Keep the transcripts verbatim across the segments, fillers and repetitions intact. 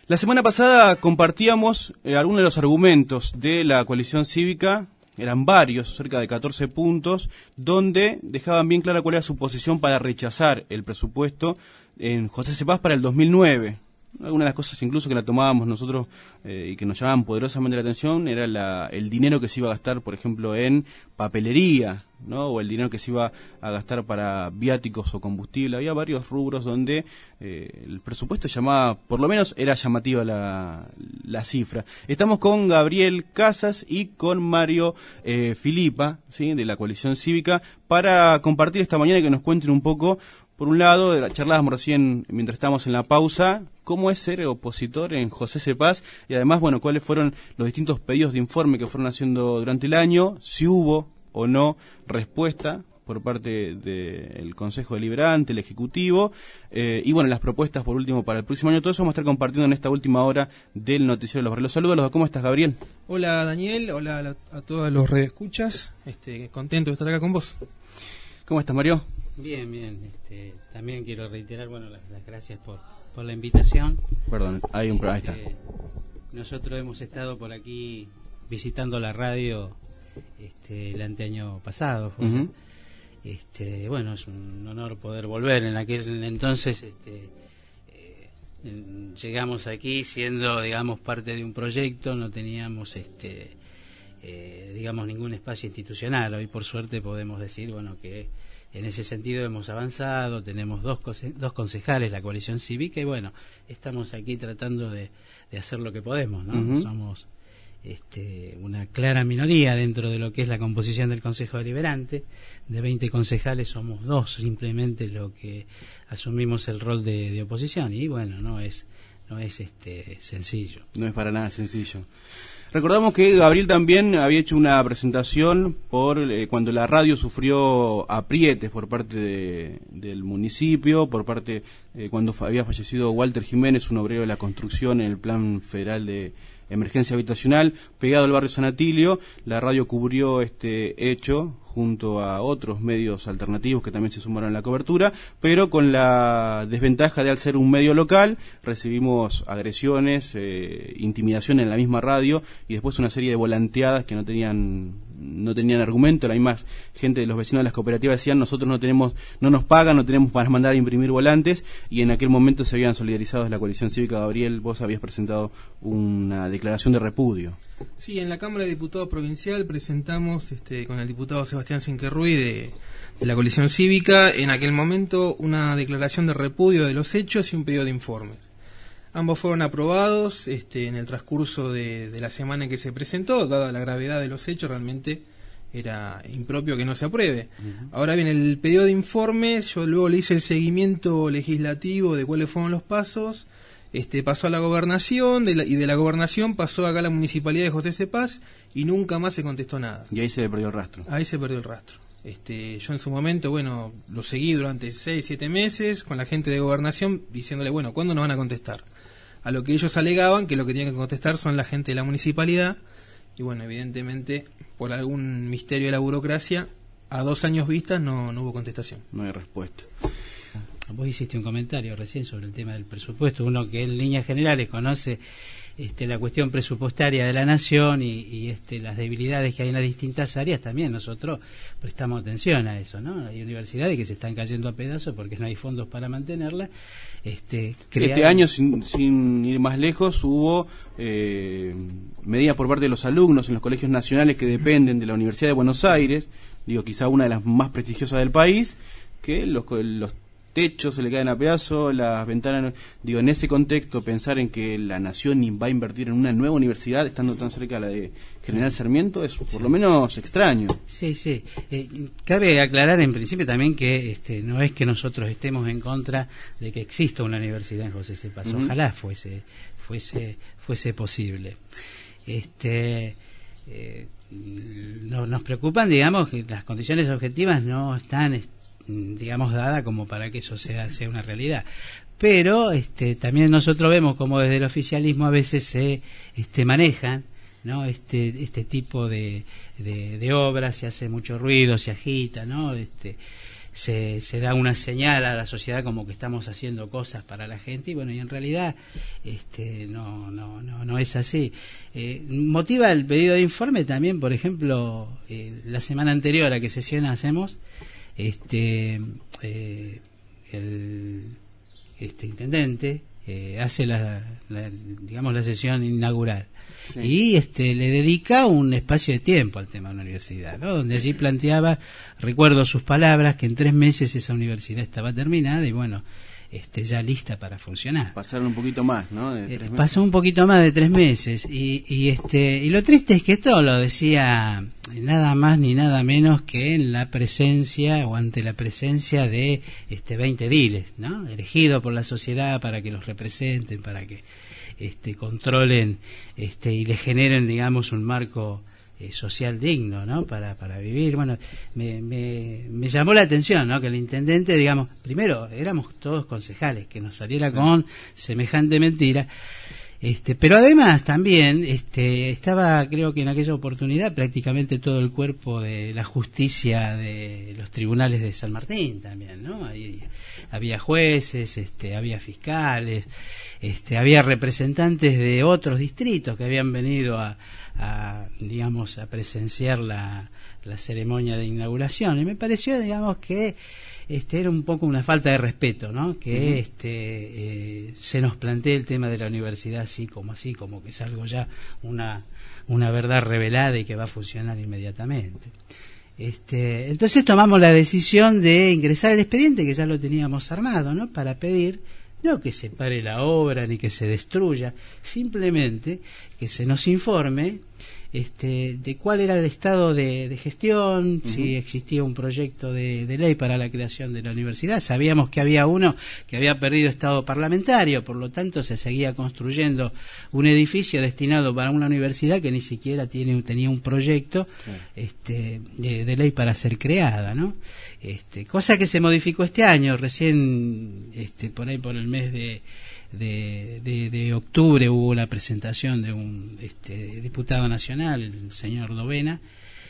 La semana pasada compartíamos eh, algunos de los argumentos de la coalición cívica, eran varios, cerca de catorce puntos, donde dejaban bien clara cuál era su posición para rechazar el presupuesto en José Cepaz para el dos mil nueve. Algunas de las cosas incluso que la tomábamos nosotros eh, y que nos llamaban poderosamente la atención era la, el dinero que se iba a gastar, por ejemplo, en papelería, ¿no? O el dinero que se iba a gastar para viáticos o combustible. Había varios rubros donde eh, el presupuesto llamaba, por lo menos era llamativa la, la cifra. Estamos con Gabriel Casas y con Mario eh, Filipa, ¿sí? De la coalición cívica, para compartir esta mañana y que nos cuenten un poco. Por un lado, charlábamos recién, mientras estábamos en la pausa, cómo es ser opositor en José Cepaz y además, bueno, cuáles fueron los distintos pedidos de informe que fueron haciendo durante el año, si hubo o no respuesta por parte del Consejo Deliberante, el Ejecutivo, eh, y bueno, las propuestas por último para el próximo año. Todo eso vamos a estar compartiendo en esta última hora del Noticiero de los Barrios. Saludos, ¿cómo estás, Gabriel? Hola, Daniel, hola a, la, a todos los redescuchas, este, contento de estar acá con vos. ¿Cómo estás, Mario? Bien, bien. Este, también quiero reiterar, bueno, las, las gracias por, por la invitación. Perdón, hay un problema, este, ahí está. Nosotros hemos estado por aquí visitando la radio este, el anteaño pasado. Fue, uh-huh. este, bueno, es un honor poder volver. En aquel entonces este, eh, en, llegamos aquí siendo, digamos, parte de un proyecto, no teníamos, este, eh, digamos, ningún espacio institucional. Hoy, por suerte, podemos decir, bueno, que en ese sentido hemos avanzado, tenemos dos, dos concejales, la coalición cívica, y bueno, estamos aquí tratando de, de hacer lo que podemos, ¿no? Uh-huh. Somos este, una clara minoría dentro de lo que es la composición del Consejo Deliberante. De veinte concejales somos dos simplemente lo que asumimos el rol de, de oposición, y bueno, no es, no es este, sencillo. No es para nada sencillo. Recordamos que Gabriel también había hecho una presentación por eh, cuando la radio sufrió aprietes por parte de, del municipio, por parte eh, cuando había fallecido Walter Jiménez, un obrero de la construcción en el Plan Federal de Emergencia Habitacional, pegado al barrio San Atilio. La radio cubrió este hecho junto a otros medios alternativos que también se sumaron a la cobertura, pero con la desventaja de al ser un medio local, recibimos agresiones, eh, intimidación en la misma radio y después una serie de volanteadas que no tenían no tenían argumento. La misma gente de los vecinos de las cooperativas decían: nosotros no tenemos, no nos pagan, no tenemos para mandar a imprimir volantes, y en aquel momento se habían solidarizado de la coalición cívica. Gabriel, vos habías presentado una declaración de repudio. Sí, en la Cámara de Diputados Provincial presentamos este, con el diputado Sebastián Cinquerruy de, de la coalición cívica, en aquel momento una declaración de repudio de los hechos y un pedido de informes. Ambos fueron aprobados este, en el transcurso de, de la semana en que se presentó. Dada la gravedad de los hechos, realmente era impropio que no se apruebe. Uh-huh. Ahora bien, el pedido de informes, yo luego le hice el seguimiento legislativo de cuáles fueron los pasos. Este, pasó a la gobernación de la, y de la gobernación pasó acá a la municipalidad de José Cepaz y nunca más se contestó nada. Y ahí se perdió el rastro. Ahí se perdió el rastro. Este, yo en su momento, bueno, lo seguí durante seis, siete meses con la gente de gobernación diciéndole, bueno, ¿cuándo nos van a contestar? A lo que ellos alegaban que lo que tenían que contestar son la gente de la municipalidad, y bueno, evidentemente, por algún misterio de la burocracia, a dos años vistas no, no hubo contestación. No hay respuesta. Vos hiciste un comentario recién sobre el tema del presupuesto, uno que en líneas generales conoce este, la cuestión presupuestaria de la nación y, y este, las debilidades que hay en las distintas áreas. También nosotros prestamos atención a eso, ¿no? Hay universidades que se están cayendo a pedazos porque no hay fondos para mantenerlas. Este, crear... este año, sin, sin ir más lejos, hubo eh, medidas por parte de los alumnos en los colegios nacionales que dependen de la Universidad de Buenos Aires, digo, quizá una de las más prestigiosas del país, que los, los techos se le caen a pedazos, las ventanas, digo, en ese contexto, pensar en que la nación va a invertir en una nueva universidad estando tan cerca de la de General Sarmiento es por lo menos extraño. Sí, sí. Eh, cabe aclarar en principio también que este, no es que nosotros estemos en contra de que exista una universidad en José Cepaz. Uh-huh. Ojalá fuese, fuese, fuese posible. Este, eh, no, nos preocupan, digamos, que las condiciones objetivas no están, digamos, dada como para que eso sea, sea una realidad. Pero este, también nosotros vemos como desde el oficialismo a veces se este, manejan, ¿no? este este tipo de, de, de obras, se hace mucho ruido, se agita, ¿no? Este, se, se da una señal a la sociedad como que estamos haciendo cosas para la gente, y bueno, y en realidad este no no no no es así. Eh, motiva el pedido de informe también, por ejemplo, eh, la semana anterior a que sesión hacemos, este eh, el este intendente eh, hace la, la digamos la sesión inaugural. Sí. Y este le dedica un espacio de tiempo al tema de la universidad, ¿no? Donde allí planteaba, recuerdo sus palabras, que en tres meses esa universidad estaba terminada y bueno, este ya lista para funcionar. Pasaron un poquito más, ¿no? De tres eh, meses. Pasó un poquito más de tres meses y, y este y lo triste es que esto lo decía nada más ni nada menos que en la presencia o ante la presencia de este veinte ediles, ¿no? Elegidos por la sociedad para que los representen, para que este controlen este y le generen, digamos, un marco eh, social digno, ¿no? Para para vivir. Bueno, me, me me llamó la atención, ¿no? Que el intendente, digamos, primero éramos todos concejales, que nos saliera con semejante mentira. Este, pero además también este estaba, creo que en aquella oportunidad, prácticamente todo el cuerpo de la justicia de los tribunales de San Martín también, ¿no? Ahí había jueces, este, había fiscales, este, había representantes de otros distritos que habían venido a, a digamos, a presenciar la, la ceremonia de inauguración, y me pareció, digamos, que este era un poco una falta de respeto, ¿no? Que uh-huh. este eh, se nos plantee el tema de la universidad así como así, como que es algo ya una una verdad revelada y que va a funcionar inmediatamente. Este, entonces tomamos la decisión de ingresar el expediente, que ya lo teníamos armado, ¿no? Para pedir no que se pare la obra ni que se destruya, simplemente que se nos informe este, de cuál era el estado de, de gestión, uh-huh. si existía un proyecto de, de ley para la creación de la universidad. Sabíamos que había uno que había perdido estado parlamentario, por lo tanto se seguía construyendo un edificio destinado para una universidad que ni siquiera tiene, tenía un proyecto sí. este, de, de ley para ser creada, ¿no? Este, cosa que se modificó este año, recién este, por ahí por el mes de De, de, de octubre hubo la presentación de un este, diputado nacional, el señor Dovena,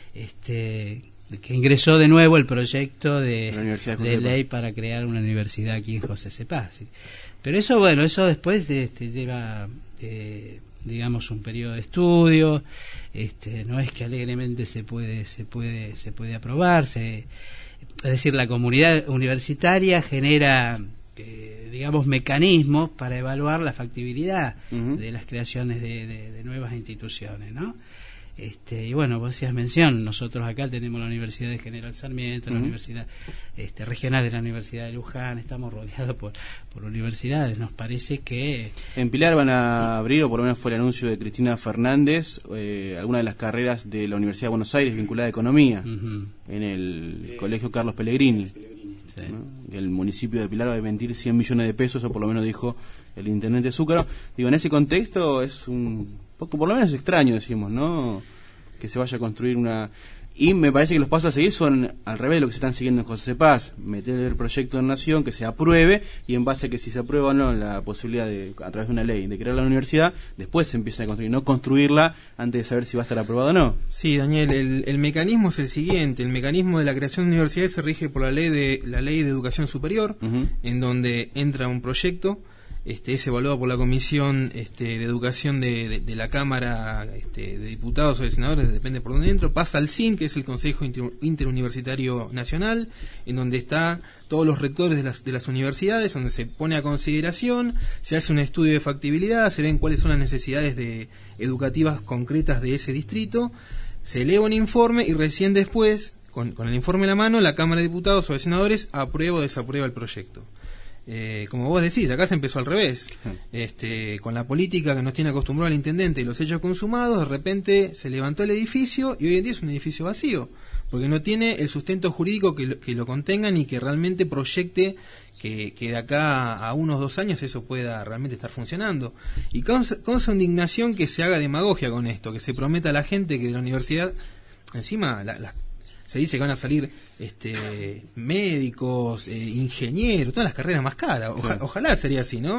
este, que ingresó de nuevo el proyecto de, de ley para crear una universidad aquí en José C. Paz. Pero eso, bueno, eso después de, este, lleva, eh, digamos, un periodo de estudio. Este, no es que alegremente se puede, se puede, se puede aprobar. Se, es decir, la comunidad universitaria genera Eh, digamos mecanismos para evaluar la factibilidad uh-huh. de las creaciones de, de, de nuevas instituciones, ¿no? Este, y bueno, vos hacías mención, nosotros acá tenemos la Universidad de General Sarmiento, uh-huh. la Universidad este, Regional de la Universidad de Luján, estamos rodeados por, por universidades. Nos parece que en Pilar van a abrir, o por lo menos fue el anuncio de Cristina Fernández, eh, algunas de las carreras de la Universidad de Buenos Aires vinculada a Economía, uh-huh. en el sí. Colegio Carlos Pellegrini. Sí. ¿No? El municipio de Pilar va a invertir cien millones de pesos, o por lo menos dijo el intendente Zúcaro. Digo, en ese contexto es un poco, por lo menos extraño, decimos, ¿no? Que se vaya a construir una... Y me parece que los pasos a seguir son al revés de lo que se están siguiendo en José Paz, meter el proyecto en Nación, que se apruebe, y en base a que si se aprueba o no la posibilidad de, a través de una ley, de crear la universidad, después se empieza a construir, no construirla antes de saber si va a estar aprobada o no. Sí, Daniel, el, el mecanismo es el siguiente: el mecanismo de la creación de universidades se rige por la ley de la ley de educación superior, uh-huh. en donde entra un proyecto. Este, es evaluado por la Comisión este, de Educación de, de, de la Cámara este, de Diputados o de Senadores, depende por dónde entro, pasa al C I N, que es el Consejo Inter, Interuniversitario Nacional, en donde están todos los rectores de las, de las universidades, donde se pone a consideración, se hace un estudio de factibilidad, se ven cuáles son las necesidades de, educativas concretas de ese distrito, se eleva un informe y recién después, con, con el informe en la mano, la Cámara de Diputados o de Senadores aprueba o desaprueba el proyecto. Eh, como vos decís, acá se empezó al revés, este, con la política que nos tiene acostumbrado el intendente y los hechos consumados. De repente se levantó el edificio y hoy en día es un edificio vacío, porque no tiene el sustento jurídico que lo, que lo contenga ni que realmente proyecte que, que de acá a unos dos años eso pueda realmente estar funcionando. Y causa, causa indignación que se haga demagogia con esto, que se prometa a la gente que de la universidad, encima la, la, se dice que van a salir este médicos, eh, ingenieros, todas las carreras más caras. Oja, sí. Ojalá sería así, ¿no?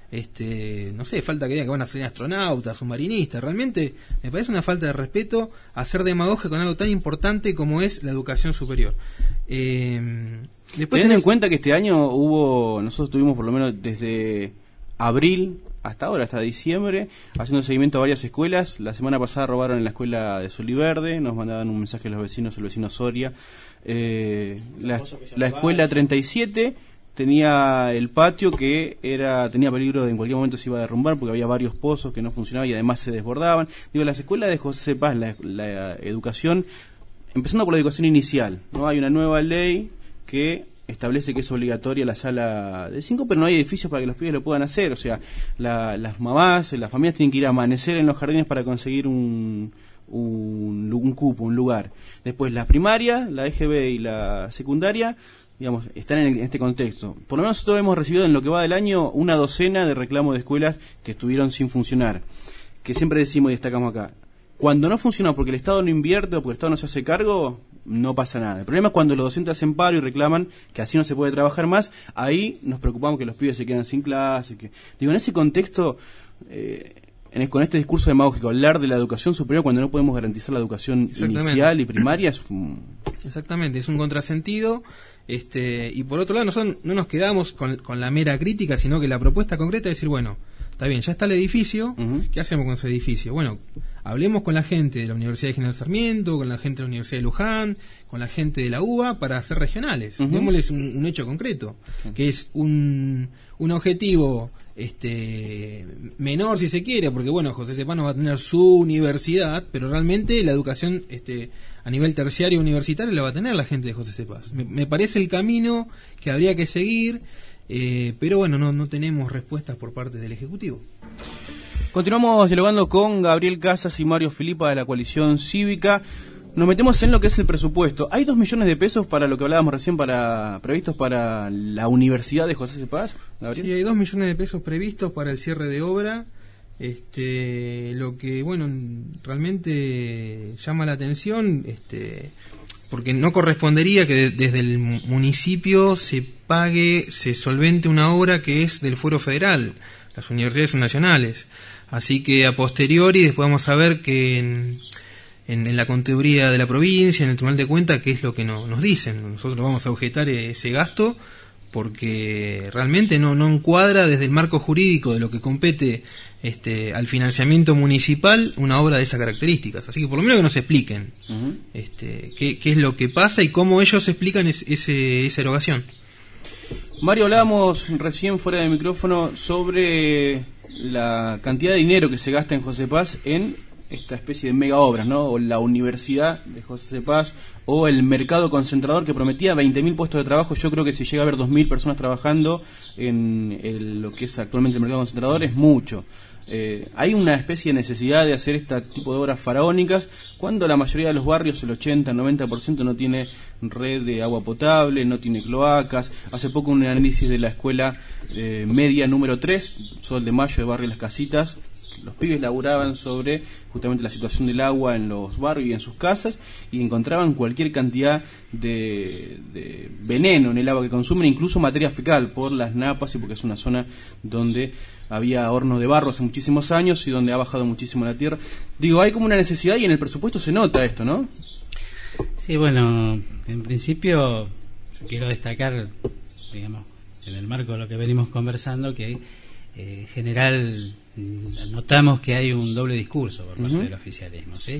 este, no sé, falta que digan que van a ser astronautas, submarinistas. Realmente me parece una falta de respeto hacer demagogia con algo tan importante como es la educación superior. Eh, después Teniendo tenés... en cuenta que este año hubo, nosotros tuvimos por lo menos desde abril hasta ahora, hasta diciembre, haciendo seguimiento a varias escuelas. La semana pasada robaron en la escuela de Soliverde, nos mandaban un mensaje a los vecinos, el vecino Soria. Eh, la, la escuela treinta y siete tenía el patio que era tenía peligro de en cualquier momento se iba a derrumbar porque había varios pozos que no funcionaban y además se desbordaban. Digo, las escuelas de José Paz, la, la educación, empezando por la educación inicial, ¿no? Hay una nueva ley que establece que es obligatoria la sala de cinco, pero no hay edificios para que los pibes lo puedan hacer. O sea, la, las mamás, las familias tienen que ir a amanecer en los jardines para conseguir un, un, un cupo, un lugar. Después la primaria, la E G B y la secundaria, digamos, están en, el, en este contexto. Por lo menos nosotros hemos recibido en lo que va del año una docena de reclamos de escuelas que estuvieron sin funcionar. Que siempre decimos y destacamos acá, cuando no funciona porque el Estado no invierte o porque el Estado no se hace cargo, no pasa nada. El problema es cuando los docentes hacen paro y reclaman que así no se puede trabajar más. Ahí nos preocupamos que los pibes se quedan sin clase. Que... Digo, en ese contexto, eh, en, con este discurso demagógico, hablar de la educación superior cuando no podemos garantizar la educación inicial y primaria es un... Exactamente, es un contrasentido. Este, y por otro lado, nosotros no nos quedamos con, con la mera crítica, sino que la propuesta concreta es decir, bueno, está bien, ya está el edificio, uh-huh. ¿Qué hacemos con ese edificio? Bueno, hablemos con la gente de la Universidad de General Sarmiento, con la gente de la Universidad de Luján, con la gente de la U B A para hacer regionales. Uh-huh. Démosles un, un hecho concreto, uh-huh. que es un, un objetivo este menor si se quiere, porque bueno, José C. Paz no va a tener su universidad, pero realmente la educación este a nivel terciario universitario la va a tener la gente de José C. Paz. Me, me parece el camino que habría que seguir. Eh, pero bueno, no, no tenemos respuestas por parte del Ejecutivo. Continuamos dialogando con Gabriel Casas y Mario Filipa de la Coalición Cívica. Nos metemos en lo que es el presupuesto. Hay dos millones de pesos para lo que hablábamos recién, para previstos para la Universidad de José C. Paz, Gabriel. Sí, hay dos millones de pesos previstos para el cierre de obra. Este, lo que, bueno, realmente llama la atención, este... porque no correspondería que de, desde el municipio se pague, se solvente una obra que es del fuero federal, las universidades son nacionales, así que a posteriori después vamos a ver que en, en, en la contaduría de la provincia, en el Tribunal de Cuentas, qué es lo que no, nos dicen. Nosotros vamos a objetar ese gasto porque realmente no, no encuadra desde el marco jurídico de lo que compete este, al financiamiento municipal una obra de esas características. Así que por lo menos que nos expliquen uh-huh. este, qué, qué es lo que pasa y cómo ellos explican es, ese, esa erogación. Mario, hablábamos recién fuera de micrófono sobre la cantidad de dinero que se gasta en José Paz en esta especie de mega obras, ¿no? O la Universidad de José Paz, o el mercado concentrador que prometía veinte mil puestos de trabajo. Yo creo que si llega a haber dos mil personas trabajando en el, lo que es actualmente el mercado concentrador es mucho. Eh, hay una especie de necesidad de hacer este tipo de obras faraónicas cuando la mayoría de los barrios, el ochenta, noventa por ciento no tiene red de agua potable, no tiene cloacas. Hace poco un análisis de la escuela eh, media número tres, Sol de Mayo de Barrio Las Casitas, los pibes laburaban sobre justamente la situación del agua en los barrios y en sus casas y encontraban cualquier cantidad de, de veneno en el agua que consumen, incluso materia fecal por las napas y porque es una zona donde había hornos de barro hace muchísimos años y donde ha bajado muchísimo la tierra. Digo, hay como una necesidad y en el presupuesto se nota esto, ¿no? Sí, bueno, en principio yo quiero destacar, digamos, en el marco de lo que venimos conversando, que eh, en general notamos que hay un doble discurso por parte uh-huh. del oficialismo, ¿sí?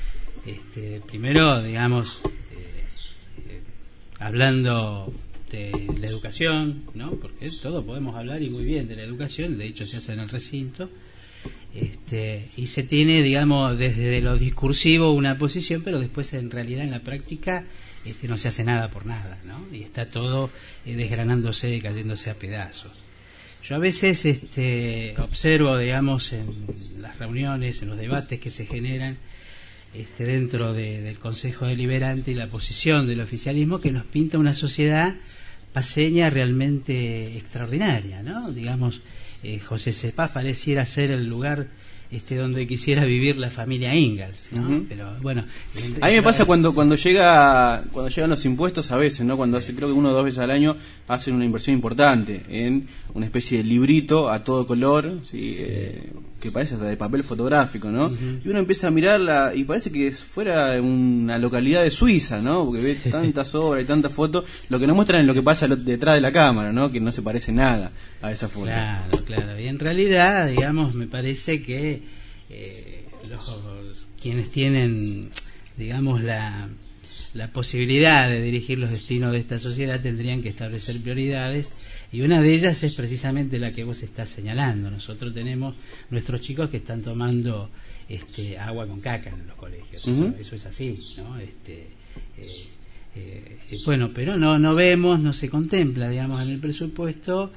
Este, primero, digamos, eh, eh, hablando de la educación, ¿no? Porque todo podemos hablar y muy bien de la educación, de hecho se hace en el recinto, este, y se tiene, digamos, desde lo discursivo una posición, pero después en realidad en la práctica este, no se hace nada por nada, ¿no? Y está todo eh, desgranándose, cayéndose a pedazos. Yo a veces este, observo, digamos, en las reuniones, en los debates que se generan este, dentro de, del Consejo Deliberante y la posición del oficialismo, que nos pinta una sociedad paceña realmente extraordinaria, ¿no? Digamos, eh, José C. Paz pareciera ser el lugar este donde quisiera vivir la familia Ingalls, ¿no? Uh-huh. Pero bueno, a mí me pasa cuando cuando llega cuando llegan los impuestos a veces, ¿no? Cuando hace, creo que uno o dos veces al año hacen una inversión importante en una especie de librito a todo color, ¿sí? Eh, que parece hasta de papel fotográfico, ¿no? Uh-huh. Y uno empieza a mirarla y parece que fuera una localidad de Suiza, ¿no? Porque ve tantas obras y tantas fotos, lo que nos muestran es lo que pasa detrás de la cámara, ¿no? Que no se parece nada a esa foto. Claro, claro. Y en realidad, digamos, me parece que eh, los quienes tienen, digamos, la la posibilidad de dirigir los destinos de esta sociedad tendrían que establecer prioridades, y una de ellas es precisamente la que vos estás señalando. Nosotros tenemos nuestros chicos que están tomando este agua con caca en los colegios. Uh-huh. eso, eso es así, ¿no? Este eh, eh, bueno, pero no no vemos, no se contempla, digamos, en el presupuesto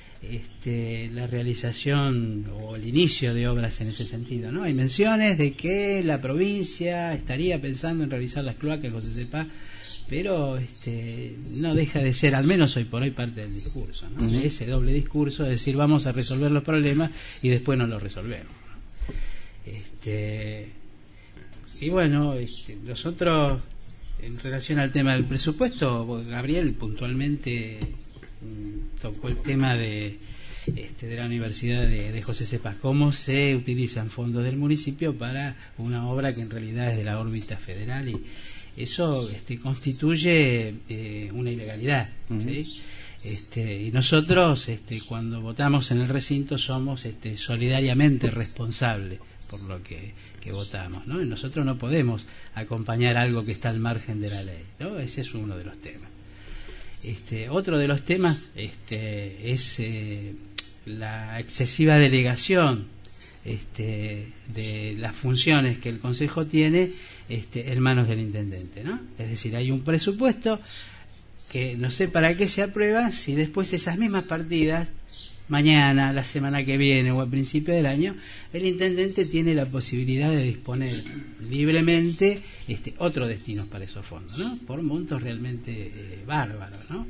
este la realización o el inicio de obras en ese sentido, ¿no? Hay menciones de que la provincia estaría pensando en realizar las cloacas, José Cepaz, pero este no deja de ser, al menos hoy por hoy, parte del discurso, ¿no? Uh-huh. Ese doble discurso de decir vamos a resolver los problemas y después no los resolvemos, ¿no? Este y bueno, este, nosotros en relación al tema del presupuesto, Gabriel puntualmente tocó el tema de este, de la Universidad de, de José Cepaz, cómo se utilizan fondos del municipio para una obra que en realidad es de la órbita federal, y eso este, constituye eh, una ilegalidad. Uh-huh. ¿Sí? Este, y nosotros este, cuando votamos en el recinto somos este, solidariamente responsables por lo que, que votamos, ¿no? Y nosotros no podemos acompañar algo que está al margen de la ley, ¿no? Ese es uno de los temas. Este, otro de los temas este, es eh, la excesiva delegación este, de las funciones que el Consejo tiene este, en manos del intendente, ¿no? Es decir, hay un presupuesto que no sé para qué se aprueba si después esas mismas partidas, mañana, la semana que viene o al principio del año, el intendente tiene la posibilidad de disponer libremente este, otros destinos para esos fondos, ¿no? Por montos realmente eh, bárbaros, ¿no?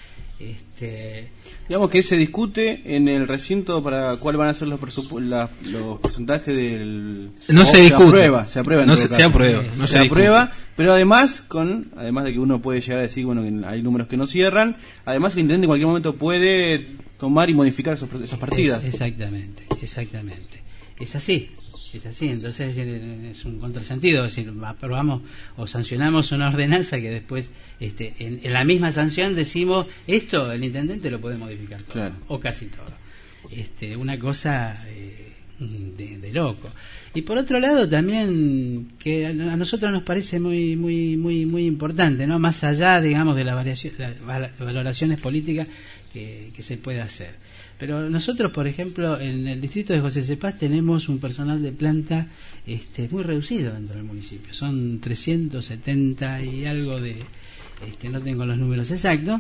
Este... Digamos que se discute en el recinto para cuál van a ser los presupu- la, los porcentajes del... No se discute. Se aprueba, se aprueba en no todo se, caso. se aprueba. Se, no se se aprueba, pero además, con además de que uno puede llegar a decir, bueno, que hay números que no cierran, además el intendente en cualquier momento puede tomar y modificar esos, esas partidas. Es, exactamente, exactamente. Es así. Es así, entonces es un contrasentido, es decir, aprobamos o sancionamos una ordenanza que después este, en, en la misma sanción decimos esto el intendente lo puede modificar todo, claro, o casi todo. Este, una cosa eh, de, de loco. Y por otro lado también que a nosotros nos parece muy muy muy muy importante, ¿no? Más allá, digamos, de la variación, las valoraciones políticas que, que se puede hacer. Pero nosotros, por ejemplo, en el distrito de José Cepaz tenemos un personal de planta este, muy reducido dentro del municipio. Son trescientos setenta y algo de... Este, no tengo los números exactos.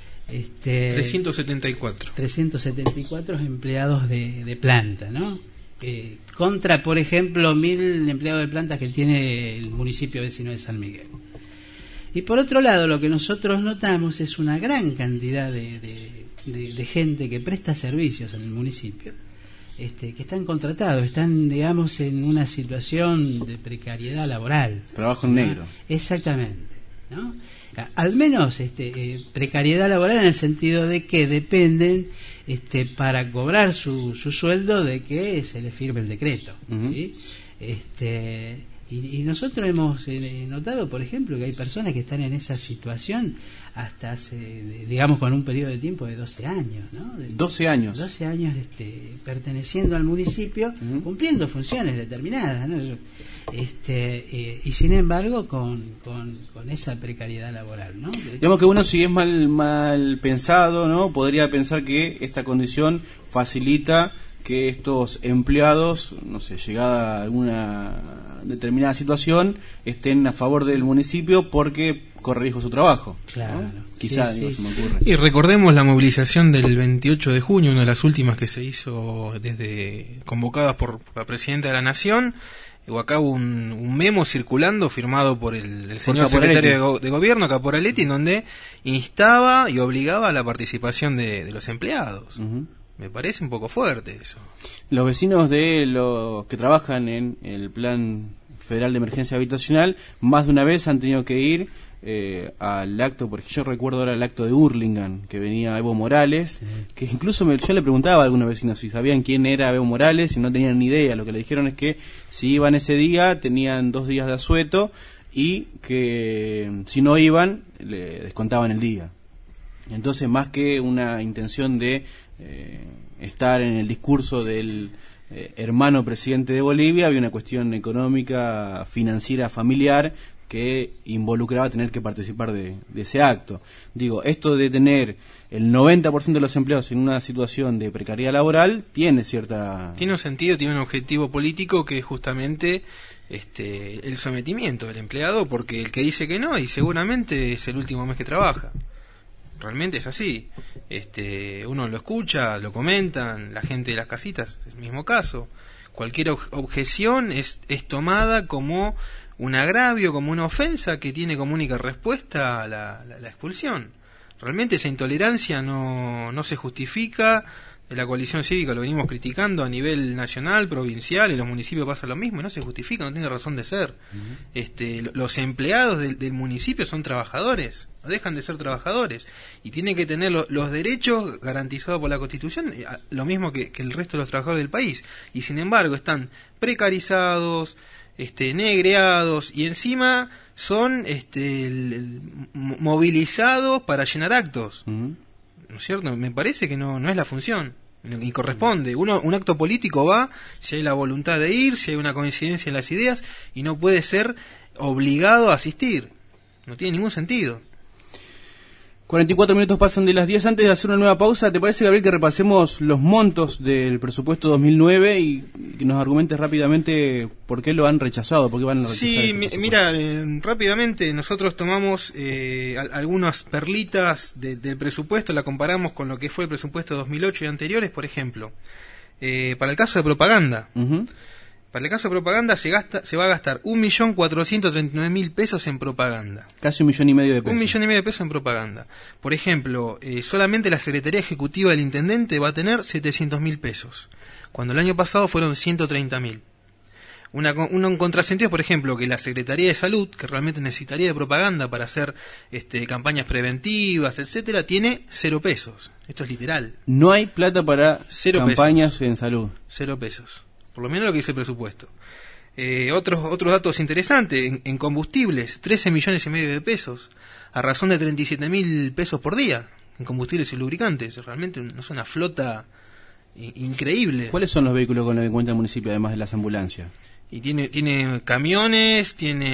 Este, trescientos setenta y cuatro. trescientos setenta y cuatro empleados de, de planta, ¿no? Eh, contra, por ejemplo, mil empleados de planta que tiene el municipio vecino de San Miguel. Y por otro lado, lo que nosotros notamos es una gran cantidad de... de De, de gente que presta servicios en el municipio, este, que están contratados, están, digamos, en una situación de precariedad laboral. Trabajo en, ¿no?, negro. Exactamente, ¿no? Al menos este, eh, precariedad laboral en el sentido de que dependen este, para cobrar su, su sueldo de que se les firme el decreto. Uh-huh. ¿Sí? Este, y, y nosotros hemos eh, notado, por ejemplo, que hay personas que están en esa situación hasta hace, digamos, con un periodo de tiempo de doce años, ¿no? De, doce años. doce años este, perteneciendo al municipio, uh-huh, cumpliendo funciones determinadas, ¿no? Este, eh, y sin embargo con, con, con esa precariedad laboral, ¿no? Digamos que uno, si es mal, mal pensado, ¿no?, podría pensar que esta condición facilita que estos empleados, no sé, llegada a alguna determinada situación, estén a favor del municipio porque corre riesgo su trabajo. Claro. ¿No? Quizá, sí, digo, sí, se me ocurre. Y recordemos la movilización del veintiocho de junio, una de las últimas que se hizo desde convocadas por la Presidenta de la Nación. O acá hubo un, un memo circulando firmado por el, el señor secretario de, go, de Gobierno, Caporaletti, en donde instaba y obligaba a la participación de, de los empleados. Uh-huh. Me parece un poco fuerte eso. Los vecinos de los que trabajan en el Plan Federal de Emergencia Habitacional más de una vez han tenido que ir eh, al acto, porque yo recuerdo ahora el acto de Hurlingham, que venía Evo Morales, sí. que incluso me, yo le preguntaba a algunos vecinos si sabían quién era Evo Morales y no tenían ni idea. Lo que le dijeron es que si iban ese día tenían dos días de asueto y que si no iban le descontaban el día. Entonces, más que una intención de eh, estar en el discurso del eh, hermano presidente de Bolivia, había una cuestión económica, financiera, familiar, que involucraba tener que participar de, de ese acto. Digo, esto de tener el noventa por ciento de los empleados en una situación de precariedad laboral tiene cierta... Tiene un sentido, tiene un objetivo político que es justamente este, el sometimiento del empleado, porque el que dice que no, y seguramente es el último mes que trabaja. Realmente es así. Este, uno lo escucha, lo comentan, la gente de las casitas, es el mismo caso. Cualquier objeción es, es tomada como un agravio, como una ofensa que tiene como única respuesta a la, la, la expulsión. Realmente esa intolerancia no, no se justifica. De la coalición cívica lo venimos criticando a nivel nacional, provincial, en los municipios pasa lo mismo, y no se justifica, no tiene razón de ser. Uh-huh. Este, los empleados del, del municipio son trabajadores, no dejan de ser trabajadores, y tienen que tener lo, los derechos garantizados por la Constitución, lo mismo que, que el resto de los trabajadores del país, y sin embargo están precarizados, este, negreados, y encima son este, el, el, movilizados para llenar actos. Uh-huh. ¿No es cierto? Me parece que no, no es la función, ni corresponde. Uno, un acto político va si hay la voluntad de ir, si hay una coincidencia en las ideas, y no puede ser obligado a asistir. No tiene ningún sentido. cuarenta y cuatro minutos pasan de las diez. Antes de hacer una nueva pausa, ¿te parece, Gabriel, que repasemos los montos del presupuesto dos mil nueve y que nos argumentes rápidamente por qué lo han rechazado? ¿Por qué van a rechazar? Sí, este mira, eh, rápidamente nosotros tomamos eh, algunas perlitas de, del presupuesto, la comparamos con lo que fue el presupuesto dos mil ocho y anteriores. Por ejemplo, eh, para el caso de propaganda, uh-huh. Para el caso de propaganda se gasta, se va a gastar un millón cuatrocientos treinta y nueve mil pesos en propaganda. Casi un millón y medio de pesos. Un millón y medio de pesos en propaganda. Por ejemplo, eh, solamente la Secretaría Ejecutiva del Intendente va a tener setecientos mil pesos, cuando el año pasado fueron ciento treinta mil. Una, una, un contrasentido, por ejemplo, que la Secretaría de Salud, que realmente necesitaría de propaganda para hacer este, campañas preventivas, etcétera, tiene cero pesos. Esto es literal. No hay plata para cero campañas pesos. En salud. Cero pesos. Por lo menos lo que dice el presupuesto. Eh, otros otros datos interesantes, en, en combustibles, trece millones y medio de pesos, a razón de treinta y siete mil pesos por día, en combustibles y lubricantes. Realmente es una flota i- increíble. ¿Cuáles son los vehículos con los que cuenta el municipio, además de las ambulancias? Y tiene tiene camiones,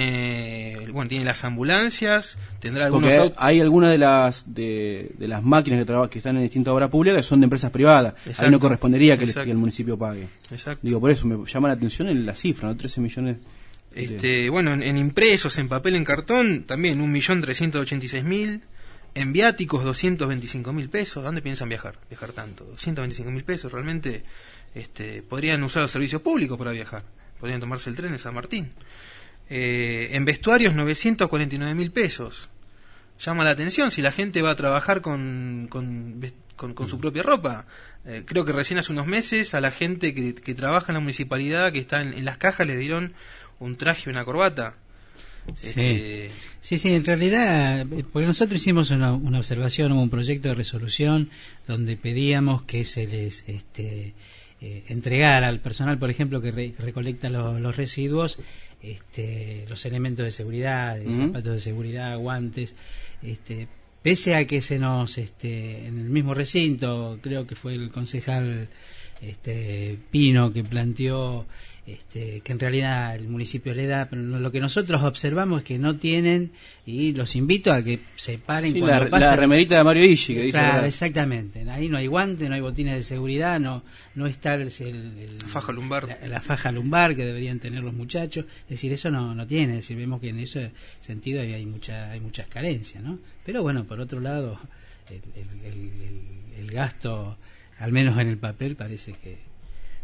tiene bueno tiene las ambulancias, tendrá algunos Porque autos. Hay algunas de las de, de las máquinas que trabajan que están en distintas obras públicas que son de empresas privadas. Exacto. Ahí no correspondería que, el, que el municipio pague. Exacto. Digo, por eso me llama la atención la cifra, ¿no? trece millones. Este, de... bueno, en, en impresos, en papel, en cartón, también un millón trescientos ochenta y seis mil. En viáticos, doscientos veinticinco mil pesos. ¿Dónde piensan viajar? Viajar tanto. doscientos veinticinco mil pesos. Realmente este, podrían usar los servicios públicos para viajar. Podrían tomarse el tren en San Martín. Eh, en vestuarios, novecientos cuarenta y nueve mil pesos. Llama la atención si la gente va a trabajar con, con, con, con su propia ropa. Eh, creo que recién hace unos meses a la gente que, que trabaja en la municipalidad, que está en, en las cajas, les dieron un traje y una corbata. Sí. Este... sí, sí, en realidad, porque nosotros hicimos una, una observación, un proyecto de resolución donde pedíamos que se les... este Eh, entregar al personal, por ejemplo, que, re, que recolecta lo, los residuos, este, los elementos de seguridad, uh-huh. zapatos de seguridad, guantes, este, pese a que se nos, este, en el mismo recinto, creo que fue el concejal este, Pino que planteó este, que en realidad el municipio le da, pero lo que nosotros observamos es que no tienen, y los invito a que se paren sí, cuando la, pasen. La remerita de Mario Illi que dice. Claro, exactamente. Ahí no hay guantes, no hay botines de seguridad, no no está el, el, el la faja lumbar, la, la faja lumbar que deberían tener los muchachos. Es decir, eso no no tiene. Es decir, vemos que en ese sentido hay, hay mucha hay muchas carencias, ¿no? Pero bueno, por otro lado, el, el, el, el, el gasto, al menos en el papel, parece que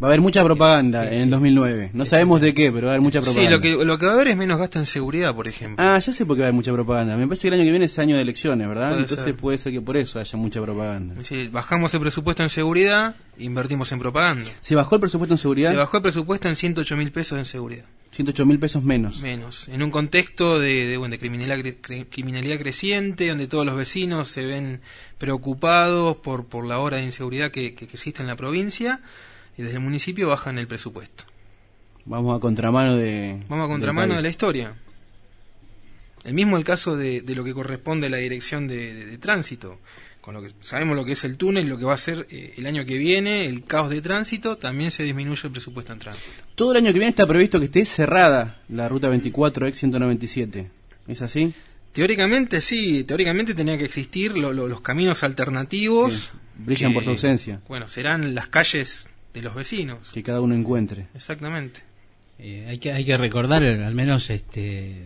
Va a haber mucha propaganda sí, en el sí. dos mil nueve. No sabemos de qué, pero va a haber mucha propaganda. Sí, lo que, lo que va a haber es menos gasto en seguridad, por ejemplo. Ah, ya sé por qué va a haber mucha propaganda. Me parece que el año que viene es año de elecciones, ¿verdad? Puede Entonces ser. puede ser que por eso haya mucha propaganda. Sí, bajamos el presupuesto en seguridad, invertimos en propaganda. ¿Se bajó el presupuesto en seguridad? Se bajó el presupuesto en ciento ocho mil pesos en seguridad. ciento ocho mil pesos menos. Menos. En un contexto de, de, bueno, de criminalidad, cre- criminalidad creciente, donde todos los vecinos se ven preocupados por, por la hora de inseguridad que, que, que existe en la provincia, y desde el municipio bajan el presupuesto. Vamos a contramano de... Vamos a contramano de la historia. El mismo el caso de, de lo que corresponde a la dirección de, de, de tránsito. Con lo que sabemos lo que es el túnel, lo que va a ser eh, el año que viene, el caos de tránsito, también se disminuye el presupuesto en tránsito. Todo el año que viene está previsto que esté cerrada la ruta veinticuatro ex ciento noventa y siete. ¿Es así? Teóricamente sí, teóricamente tenía que existir lo, lo, los caminos alternativos. Que brillan que, por su ausencia. Bueno, serán las calles de los vecinos. Que cada uno encuentre. Exactamente. Eh, hay que hay que recordar, al menos este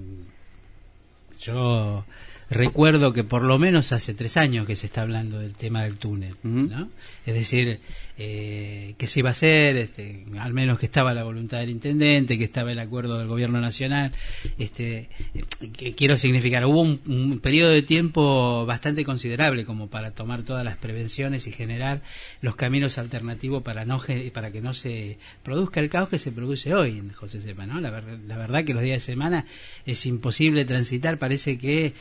yo recuerdo que por lo menos hace tres años que se está hablando del tema del túnel, uh-huh. ¿no? Es decir, eh, que se iba a hacer, este, al menos que estaba la voluntad del intendente, que estaba el acuerdo del gobierno nacional. Este, eh, que quiero significar, hubo un, un periodo de tiempo bastante considerable como para tomar todas las prevenciones y generar los caminos alternativos para no para que no se produzca el caos que se produce hoy en José Sepa, ¿no? La, ver, la verdad que los días de semana es imposible transitar, parece que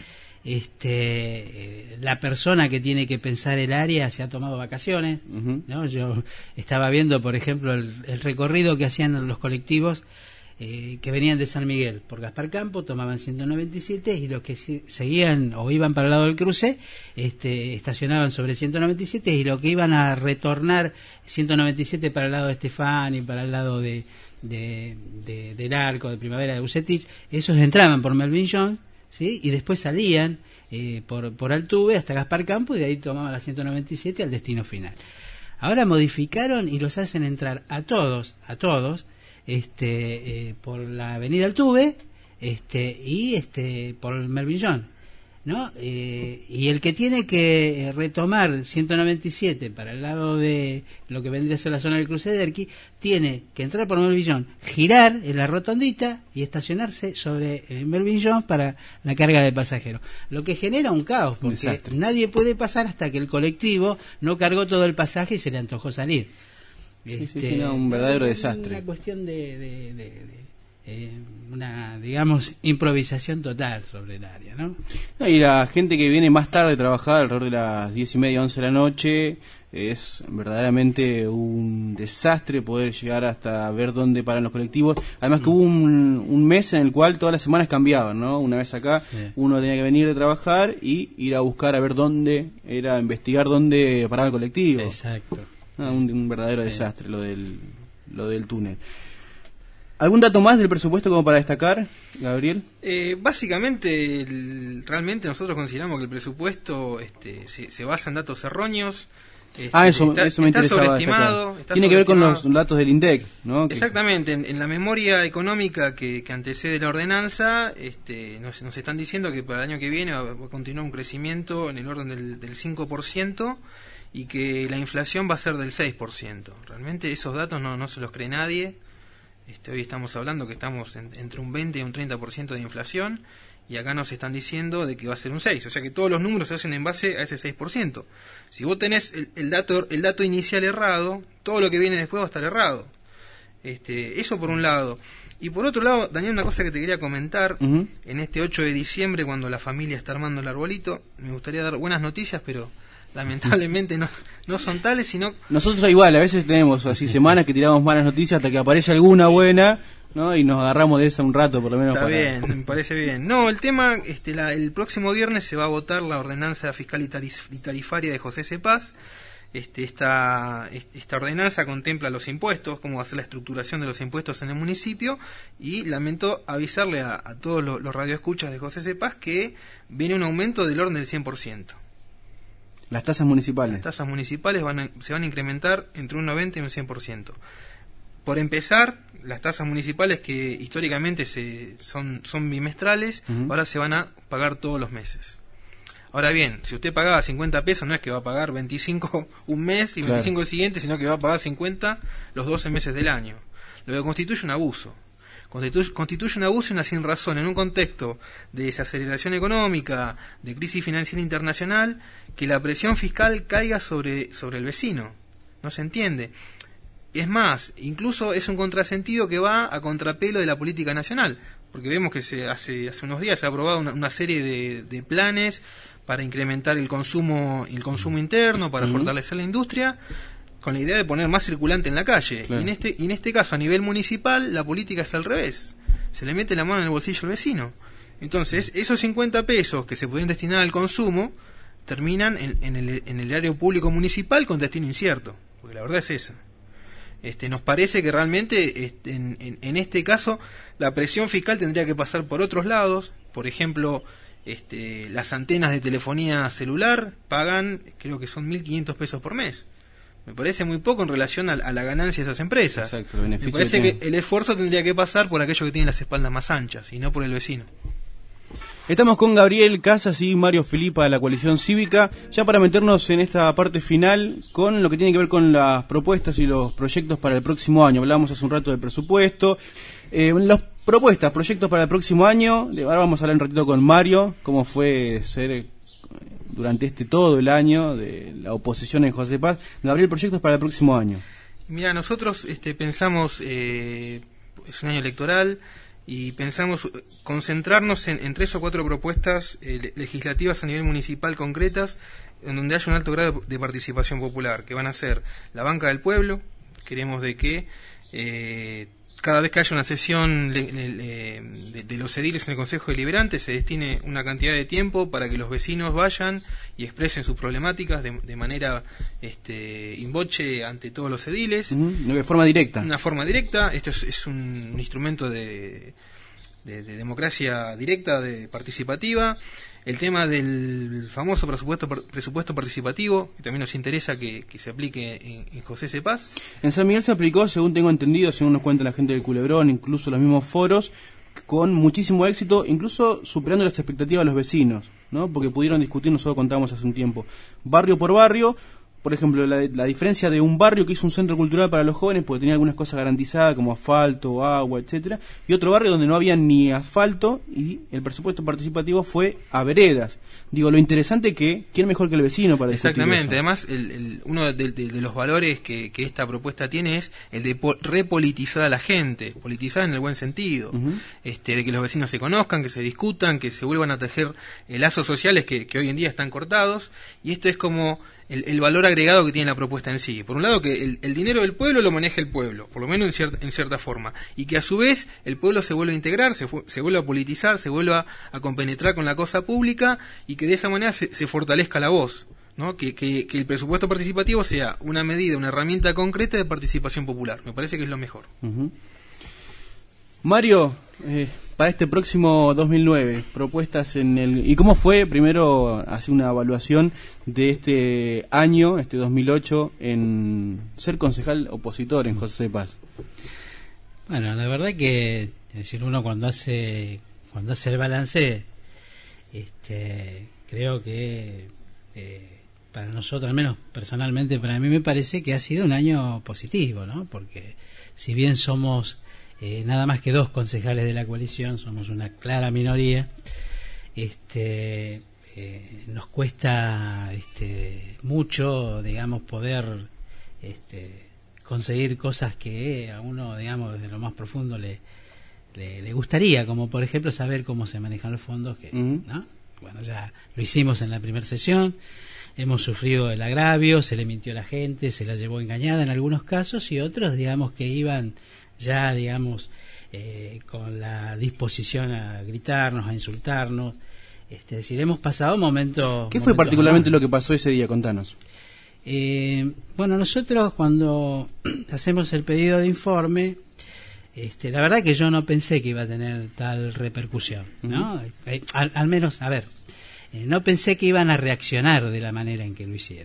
este eh, la persona que tiene que pensar el área se ha tomado vacaciones, uh-huh. ¿no? Yo estaba viendo, por ejemplo, el, el recorrido que hacían los colectivos eh, que venían de San Miguel por Gaspar Campo, tomaban ciento noventa y siete, y los que si, seguían o iban para el lado del cruce este, estacionaban sobre ciento noventa y siete, y los que iban a retornar ciento noventa y siete para el lado de Estefan y para el lado de, de, de del Arco, de Primavera, de Bucetich, esos entraban por Melvin Jones, ¿sí? Y después salían eh, por, por Altuve hasta Gaspar Campo, y de ahí tomaban la ciento noventa y siete al destino final. Ahora modificaron y los hacen entrar a todos, a todos, este, eh, por la avenida Altuve, este, y este, por el Melvin Jones, ¿no? Eh, y el que tiene que retomar ciento noventa y siete para el lado de lo que vendría a ser la zona del cruce de Erqui, tiene que entrar por Melvin Jones, girar en la rotondita y estacionarse sobre eh, Melvin Jones para la carga de pasajeros, lo que genera un caos, porque un nadie puede pasar hasta que el colectivo no cargó todo el pasaje y se le antojó salir. Sí, este, sí, sí, no, un verdadero una, desastre. Una cuestión de, de, de, de eh, una, digamos, improvisación total sobre el área, ¿no? Y la gente que viene más tarde a trabajar, alrededor de las diez y media, once de la noche, es verdaderamente un desastre poder llegar hasta ver dónde paran los colectivos. Además que hubo un, un mes en el cual todas las semanas cambiaban, ¿no? Una vez acá, sí. Uno tenía que venir de trabajar y ir a buscar a ver dónde, era investigar dónde paraba el colectivo. Exacto. Ah, un, un verdadero sí. desastre lo del, lo del túnel. ¿Algún dato más del presupuesto como para destacar, Gabriel? Eh, básicamente, el, realmente nosotros consideramos que el presupuesto este, se, se basa en datos erróneos. Este, ah, eso, está, eso me está interesaba sobreestimado, está Tiene que ver con los datos del INDEC, ¿no? Exactamente, en, en la memoria económica que, que antecede la ordenanza, este, nos, nos están diciendo que para el año que viene va, va a continuar un crecimiento en el orden del, del cinco por ciento y que la inflación va a ser del seis por ciento. Realmente esos datos no, no se los cree nadie. Este, hoy estamos hablando que estamos en, entre un veinte y un treinta por ciento de inflación, y acá nos están diciendo de que va a ser un seis por ciento, o sea que todos los números se hacen en base a ese seis por ciento. Si vos tenés el, el dato el dato inicial errado, todo lo que viene después va a estar errado. Este, eso por un lado. Y por otro lado, Daniel, una cosa que te quería comentar, uh-huh. en este ocho de diciembre, cuando la familia está armando el arbolito, me gustaría dar buenas noticias, pero lamentablemente no, no son tales, sino... Nosotros igual, a veces tenemos así semanas que tiramos malas noticias hasta que aparece alguna buena, ¿no? Y nos agarramos de esa un rato por lo menos. Está para... bien, me parece bien. No, el tema, este, la, el próximo viernes se va a votar la ordenanza fiscal y, tarif, y tarifaria de José Cepaz. Este, esta, esta ordenanza contempla los impuestos, cómo va a ser la estructuración de los impuestos en el municipio, y lamento avisarle a, a todos los, los radioescuchas de José Cepaz que viene un aumento del orden del cien por ciento. Las tasas municipales. Las tasas municipales van a, se van a incrementar entre un noventa y un cien por ciento. Por empezar, las tasas municipales que históricamente se, son, son bimestrales, uh-huh. ahora se van a pagar todos los meses. Ahora bien, si usted pagaba cincuenta pesos, no es que va a pagar veinticinco un mes y veinticinco claro. el siguiente, sino que va a pagar cincuenta los doce meses del año. Lo que constituye un abuso. Constituye, constituye un abuso y una sin razón en un contexto de desaceleración económica, de crisis financiera internacional, que la presión fiscal caiga sobre, sobre el vecino. No se entiende. Es más, incluso es un contrasentido que va a contrapelo de la política nacional, porque vemos que se hace, hace unos días se ha aprobado una, una serie de, de planes para incrementar el consumo el consumo interno, para uh-huh. fortalecer la industria, con la idea de poner más circulante en la calle. Claro. Y en este y en este caso, a nivel municipal, la política es al revés. Se le mete la mano en el bolsillo al vecino. Entonces, esos cincuenta pesos que se pueden destinar al consumo terminan en, en, el, en el erario público municipal con destino incierto, porque la verdad es esa. Este, nos parece que realmente este, en, en, en este caso la presión fiscal tendría que pasar por otros lados. Por ejemplo, este, las antenas de telefonía celular pagan, creo que son mil quinientos pesos por mes. Me parece muy poco en relación a, a la ganancia de esas empresas. Exacto, el beneficio. Me parece que, que el esfuerzo tendría que pasar por aquellos que tienen las espaldas más anchas y no por el vecino. Estamos con Gabriel Casas y Mario Filipa de la Coalición Cívica, ya para meternos en esta parte final con lo que tiene que ver con las propuestas y los proyectos para el próximo año. Hablábamos hace un rato del presupuesto, eh, las propuestas, proyectos para el próximo año. Ahora vamos a hablar un ratito con Mario, cómo fue ser durante este todo el año de la oposición en José Paz. Gabriel, proyectos para el próximo año. Mira, nosotros este, pensamos, eh, es un año electoral, y pensamos concentrarnos en, en tres o cuatro propuestas eh, legislativas a nivel municipal concretas, en donde haya un alto grado de participación popular, que van a ser la banca del pueblo. Queremos de que eh, cada vez que haya una sesión le, le, de, de los ediles en el Consejo Deliberante se destine una cantidad de tiempo para que los vecinos vayan y expresen sus problemáticas de, de manera este, in voce ante todos los ediles. Uh-huh. De forma directa. Una forma directa. Esto es, es un instrumento de, de, de democracia directa, de participativa. El tema del famoso presupuesto presupuesto participativo, que también nos interesa que, que se aplique en, en José C. Paz. En San Miguel se aplicó, según tengo entendido, según nos cuenta la gente del Culebrón, incluso los mismos foros, con muchísimo éxito, incluso superando las expectativas de los vecinos, ¿no? Porque pudieron discutir, nosotros contábamos hace un tiempo, barrio por barrio. Por ejemplo, la, la diferencia de un barrio que hizo un centro cultural para los jóvenes porque tenía algunas cosas garantizadas como asfalto, agua, etcétera, y otro barrio donde no había ni asfalto y el presupuesto participativo fue a veredas. Digo, lo interesante que quién mejor que el vecino para discutir Exactamente, eso. Además el, el, uno de, de, de los valores que, que esta propuesta tiene es el de po- repolitizar a la gente, politizar en el buen sentido, uh-huh. este, de que los vecinos se conozcan, que se discutan, que se vuelvan a tejer eh, lazos sociales que, que hoy en día están cortados, y esto es como El, el valor agregado que tiene la propuesta en sí. Por un lado, que el, el dinero del pueblo lo maneja el pueblo, por lo menos en cierta, en cierta forma, y que a su vez el pueblo se vuelva a integrar, se, se vuelva a politizar, se vuelva a compenetrar con la cosa pública, y que de esa manera se, se fortalezca la voz, ¿no? Que, que, que el presupuesto participativo sea una medida, una herramienta concreta de participación popular. Me parece que es lo mejor. Uh-huh. Mario, eh, para este próximo dos mil nueve, propuestas en el... ¿Y cómo fue, primero, hacer una evaluación de este año, este dos mil ocho, en ser concejal opositor en José Paz? Bueno, la verdad que, es decir, uno cuando hace cuando hace el balance, este, creo que eh, para nosotros, al menos personalmente, para mí me parece que ha sido un año positivo, ¿no? Porque si bien somos... Eh, nada más que dos concejales de la coalición, somos una clara minoría, este, eh, nos cuesta este, mucho, digamos, poder este, conseguir cosas que a uno, digamos, desde lo más profundo le, le, le gustaría, como por ejemplo saber cómo se manejan los fondos, que, uh-huh. ¿no? Bueno, ya lo hicimos en la primera sesión, hemos sufrido el agravio, se le mintió a la gente, se la llevó engañada en algunos casos, y otros, digamos, que iban ya, digamos, eh, con la disposición a gritarnos, a insultarnos. Este, es decir, hemos pasado momentos... ¿Qué fue momentos particularmente amables. Lo que pasó ese día? Contanos. Eh, bueno, nosotros cuando hacemos el pedido de informe, este, la verdad que yo no pensé que iba a tener tal repercusión, ¿no? Uh-huh. Al, al menos, a ver, eh, no pensé que iban a reaccionar de la manera en que lo hicieron,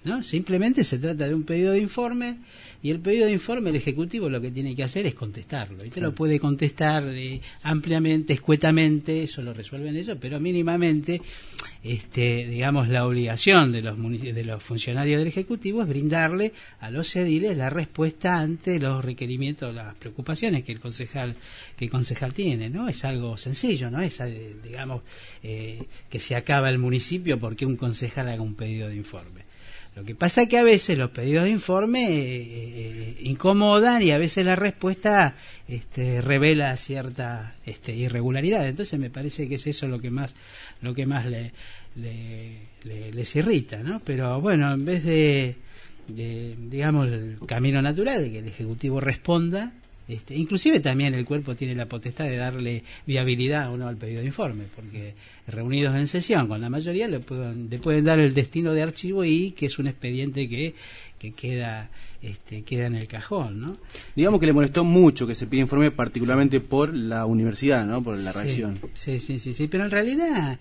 ¿no? Simplemente se trata de un pedido de informe, y el pedido de informe el Ejecutivo lo que tiene que hacer es contestarlo, y te claro. lo puede contestar eh, ampliamente, escuetamente, eso lo resuelven ellos, pero mínimamente, este, digamos, la obligación de los de los funcionarios del Ejecutivo es brindarle a los ediles la respuesta ante los requerimientos, las preocupaciones que el concejal que el concejal tiene, ¿no? Es algo sencillo, no es, eh, digamos, eh, que se acaba el municipio porque un concejal haga un pedido de informe. Lo que pasa es que a veces los pedidos de informe eh, eh, incomodan, y a veces la respuesta este, revela cierta este, irregularidad. Entonces me parece que es eso lo que más lo que más le, le, le, les irrita, ¿no? Pero bueno, en vez de, de, digamos, el camino natural de que el Ejecutivo responda, este, inclusive también el cuerpo tiene la potestad de darle viabilidad o no al pedido de informe, porque reunidos en sesión con la mayoría le pueden, le pueden dar el destino de archivo, y que es un expediente que, que queda este, queda en el cajón, ¿no? Digamos que le molestó mucho que se pida informe, particularmente por la universidad, ¿no? Por la reacción. Sí, sí, sí, sí, pero en realidad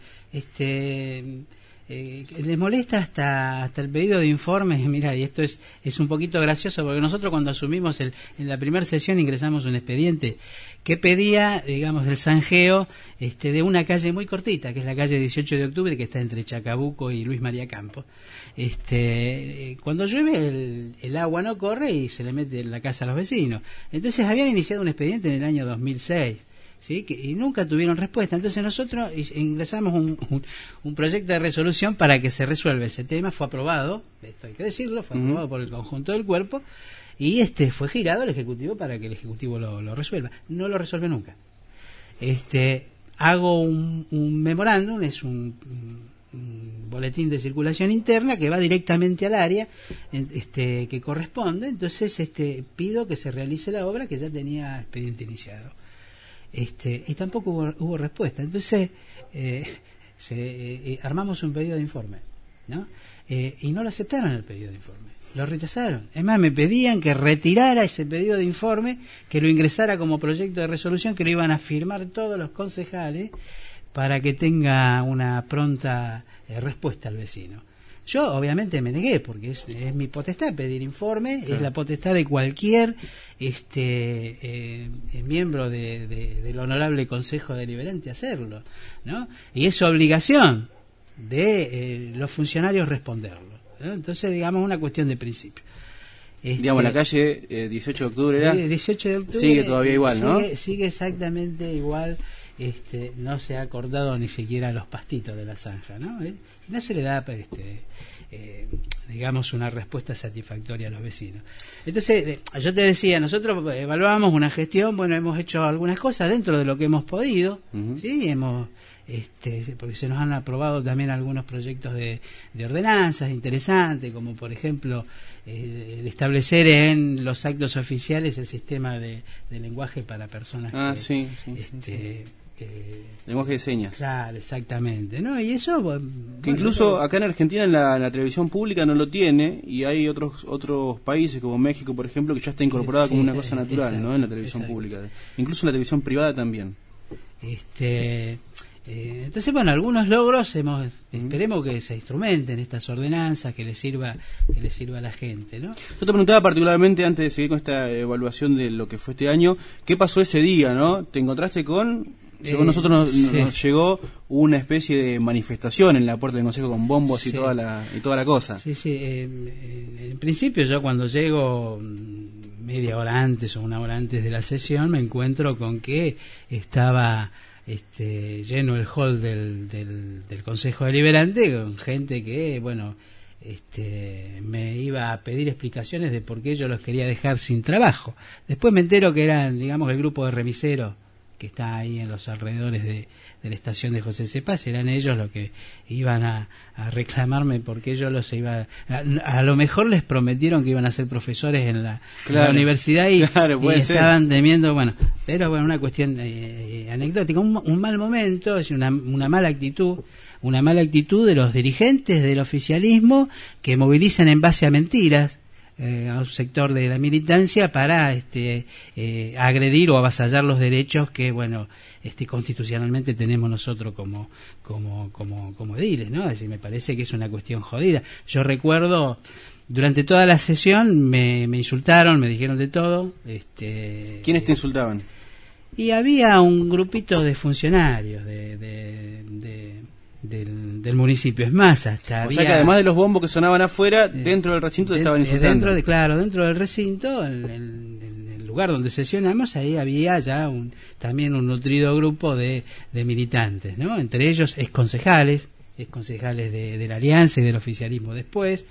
este Eh, les molesta hasta hasta el pedido de informes. Mira, y esto es es un poquito gracioso, porque nosotros cuando asumimos el, en la primera sesión ingresamos un expediente que pedía, digamos, el zanjeo este, de una calle muy cortita, que es la calle dieciocho de octubre, que está entre Chacabuco y Luis María Campos. Este, cuando llueve el, el agua no corre y se le mete en la casa a los vecinos. Entonces habían iniciado un expediente en el año dos mil seis. ¿Sí? Que, y nunca tuvieron respuesta. Entonces nosotros ingresamos un, un, un proyecto de resolución para que se resuelva ese tema. Fue aprobado, esto hay que decirlo, fue uh-huh. aprobado por el conjunto del cuerpo, y este fue girado al Ejecutivo para que el Ejecutivo lo, lo resuelva. No lo resuelve nunca. Este, hago un, un memorándum, es un, un boletín de circulación interna que va directamente al área este, que corresponde. Entonces este, pido que se realice la obra que ya tenía expediente iniciado. Este, y tampoco hubo, hubo respuesta. Entonces eh, se, eh, armamos un pedido de informe, ¿no? Eh, y no lo aceptaron el pedido de informe, lo rechazaron. Es más, me pedían que retirara ese pedido de informe, que lo ingresara como proyecto de resolución, que lo iban a firmar todos los concejales para que tenga una pronta eh, respuesta al vecino. Yo obviamente me negué, porque es, es mi potestad pedir informe, claro. Es la potestad de cualquier este eh, miembro de, de, del honorable Consejo Deliberante hacerlo, ¿no? Y es obligación de eh, los funcionarios responderlo, ¿no? Entonces, digamos, una cuestión de principio. Este, digamos, la calle eh, dieciocho de octubre era... dieciocho de octubre sigue todavía igual, sigue, ¿no? Sigue exactamente igual. Este, no se ha acordado ni siquiera los pastitos de la zanja, ¿no? ¿Eh? No se le da, este, eh, digamos, una respuesta satisfactoria a los vecinos. Entonces, eh, yo te decía, nosotros evaluamos una gestión, bueno, hemos hecho algunas cosas dentro de lo que hemos podido, uh-huh. sí, hemos, este, porque se nos han aprobado también algunos proyectos de, de ordenanzas interesantes, como por ejemplo eh, el establecer en los actos oficiales el sistema de, de lenguaje para personas ah, que, sí, sí, este, sí, sí. Eh, lenguaje de señas. Claro, exactamente, ¿no? Y eso, bueno, que incluso acá en Argentina en la, en la televisión pública no lo tiene, y hay otros otros países como México, por ejemplo, que ya está incorporada sí, como una cosa natural, exacto, ¿no? En la televisión exacto. pública, incluso en la televisión privada también. Este, eh, entonces, bueno, algunos logros hemos, uh-huh. esperemos que se instrumenten estas ordenanzas, que les sirva, que les sirva a la gente, ¿no? Yo te preguntaba particularmente, antes de seguir con esta evaluación de lo que fue este año, ¿qué pasó ese día, no? ¿Te encontraste con...? Según eh, nosotros nos, sí. nos llegó una especie de manifestación en la puerta del Consejo con bombos sí. y toda la y toda la cosa. Sí, sí. Eh, en principio yo cuando llego media hora antes o una hora antes de la sesión me encuentro con que estaba este, lleno el hall del, del, del Consejo Deliberante con gente que, bueno, este, me iba a pedir explicaciones de por qué yo los quería dejar sin trabajo. Después me entero que eran, digamos, el grupo de remiseros que está ahí en los alrededores de, de la estación de José C. Paz, eran ellos los que iban a, a reclamarme porque yo los iba a, a lo mejor les prometieron que iban a ser profesores en la, claro, en la universidad y, claro, y estaban temiendo, bueno, pero bueno, una cuestión eh, anecdótica, un, un mal momento, es una, una mala actitud, una mala actitud de los dirigentes del oficialismo que movilizan en base a mentiras. eh, a un sector de la militancia para este eh, agredir o avasallar los derechos que, bueno, este constitucionalmente tenemos nosotros como como como como ediles, ¿no? Es decir, me parece que es una cuestión jodida. Yo recuerdo durante toda la sesión me, me insultaron, me dijeron de todo. Este, ¿Quiénes te insultaban? Y había un grupito de funcionarios de, de, de, del, del municipio. Es más, hasta O había, sea que además de los bombos que sonaban afuera, eh, dentro del recinto te de, estaban insultando. Dentro de, claro, dentro del recinto, en, en, en el lugar donde sesionamos, ahí había ya un, también un nutrido grupo de, de militantes, ¿no? Entre ellos exconcejales, exconcejales de, de la Alianza y del oficialismo después,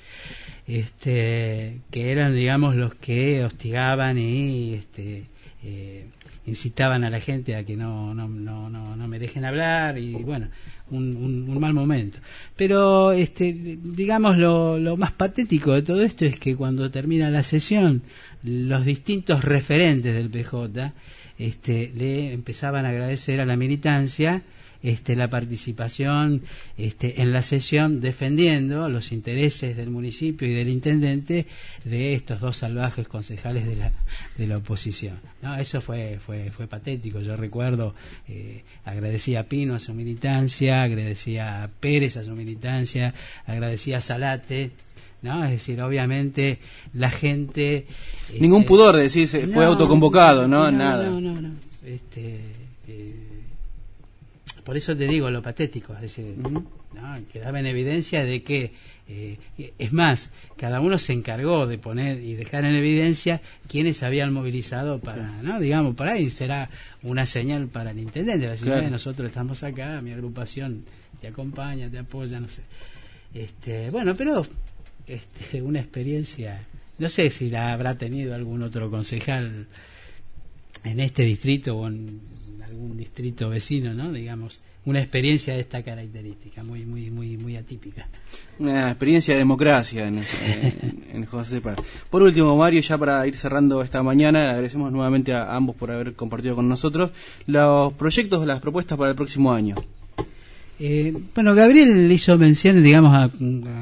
este, que eran, digamos, los que hostigaban y este, eh, incitaban a la gente a que no no no no, no me dejen hablar, y bueno, un, un, un mal momento. Pero este digamos lo, lo más patético de todo esto es que cuando termina la sesión, los distintos referentes del P J este le empezaban a agradecer a la militancia este la participación este en la sesión, defendiendo los intereses del municipio y del intendente de estos dos salvajes concejales de la de la oposición. No, eso fue fue fue patético. Yo recuerdo, eh, agradecía a Pino a su militancia, agradecía a Pérez a su militancia, agradecía a Salate, ¿no? Es decir, obviamente la gente ningún este, pudor de decir fue no, autoconvocado, ¿no? no Nada. no no no este eh, por eso te digo lo patético, es decir, uh-huh. ¿no? Quedaba en evidencia de que, eh, es más, cada uno se encargó de poner y dejar en evidencia quienes habían movilizado para, claro. ¿no? Digamos, por ahí será una señal para el intendente, decir, claro. eh, nosotros estamos acá, mi agrupación te acompaña, te apoya, no sé. Este, bueno, pero este, una experiencia, no sé si la habrá tenido algún otro concejal en este distrito o en algún distrito vecino, ¿no? Digamos, una experiencia de esta característica, muy muy muy muy atípica. Una experiencia de democracia en, en, en José Paz. Por último, Mario, ya para ir cerrando esta mañana, agradecemos nuevamente a ambos por haber compartido con nosotros los proyectos, las propuestas para el próximo año. Eh, bueno, Gabriel hizo mención, digamos, a,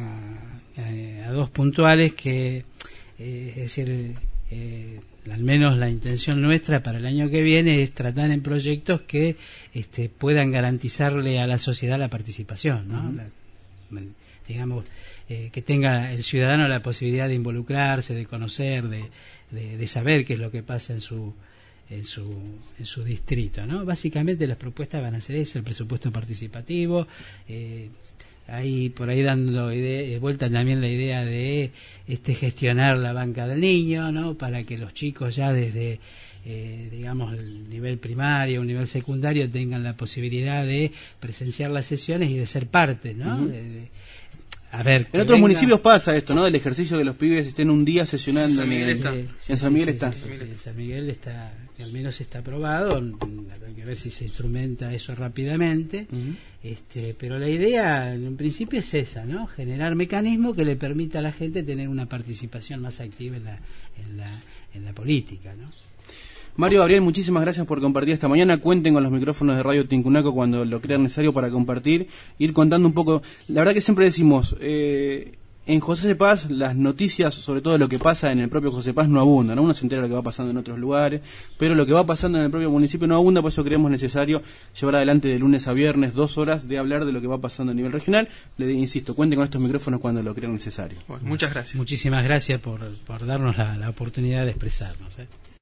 a, a dos puntuales que, eh, es decir, eh, al menos la intención nuestra para el año que viene es tratar en proyectos que este, puedan garantizarle a la sociedad la participación, ¿no? Uh-huh. la, digamos, eh, que tenga el ciudadano la posibilidad de involucrarse, de conocer, de, de, de saber qué es lo que pasa en su en su en su distrito, ¿no? Básicamente las propuestas van a ser eso, el presupuesto participativo, eh, ahí por ahí dando idea, vuelta también la idea de este gestionar la banca del niño, ¿no? Para que los chicos ya desde eh, digamos el nivel primario, un nivel secundario tengan la posibilidad de presenciar las sesiones y de ser parte, ¿no? Uh-huh. de, de, a ver, en otros venga... municipios pasa esto, ¿no? Del ejercicio que los pibes estén un día sesionando. San Miguel en, está. en Sí, San sí, Miguel sí, está. Sí, sí, sí, San Miguel está, al menos está aprobado. Hay que ver si se instrumenta eso rápidamente. Uh-huh. Este, pero la idea, en principio, es esa, ¿no? Generar mecanismos que le permita a la gente tener una participación más activa en la, en la, en la política, ¿no? Mario, Gabriel, muchísimas gracias por compartir esta mañana. Cuenten con los micrófonos de Radio Tincunaco cuando lo crean necesario para compartir, ir contando un poco. La verdad que siempre decimos, eh, en José Paz las noticias, sobre todo lo que pasa en el propio José Paz, no abundan, ¿no? Uno se entera de lo que va pasando en otros lugares, pero lo que va pasando en el propio municipio no abunda, por eso creemos necesario llevar adelante de lunes a viernes dos horas de hablar de lo que va pasando a nivel regional. Le insisto, cuenten con estos micrófonos cuando lo crean necesario. Bueno, muchas gracias. Muchísimas gracias por, por darnos la, la oportunidad de expresarnos, ¿eh?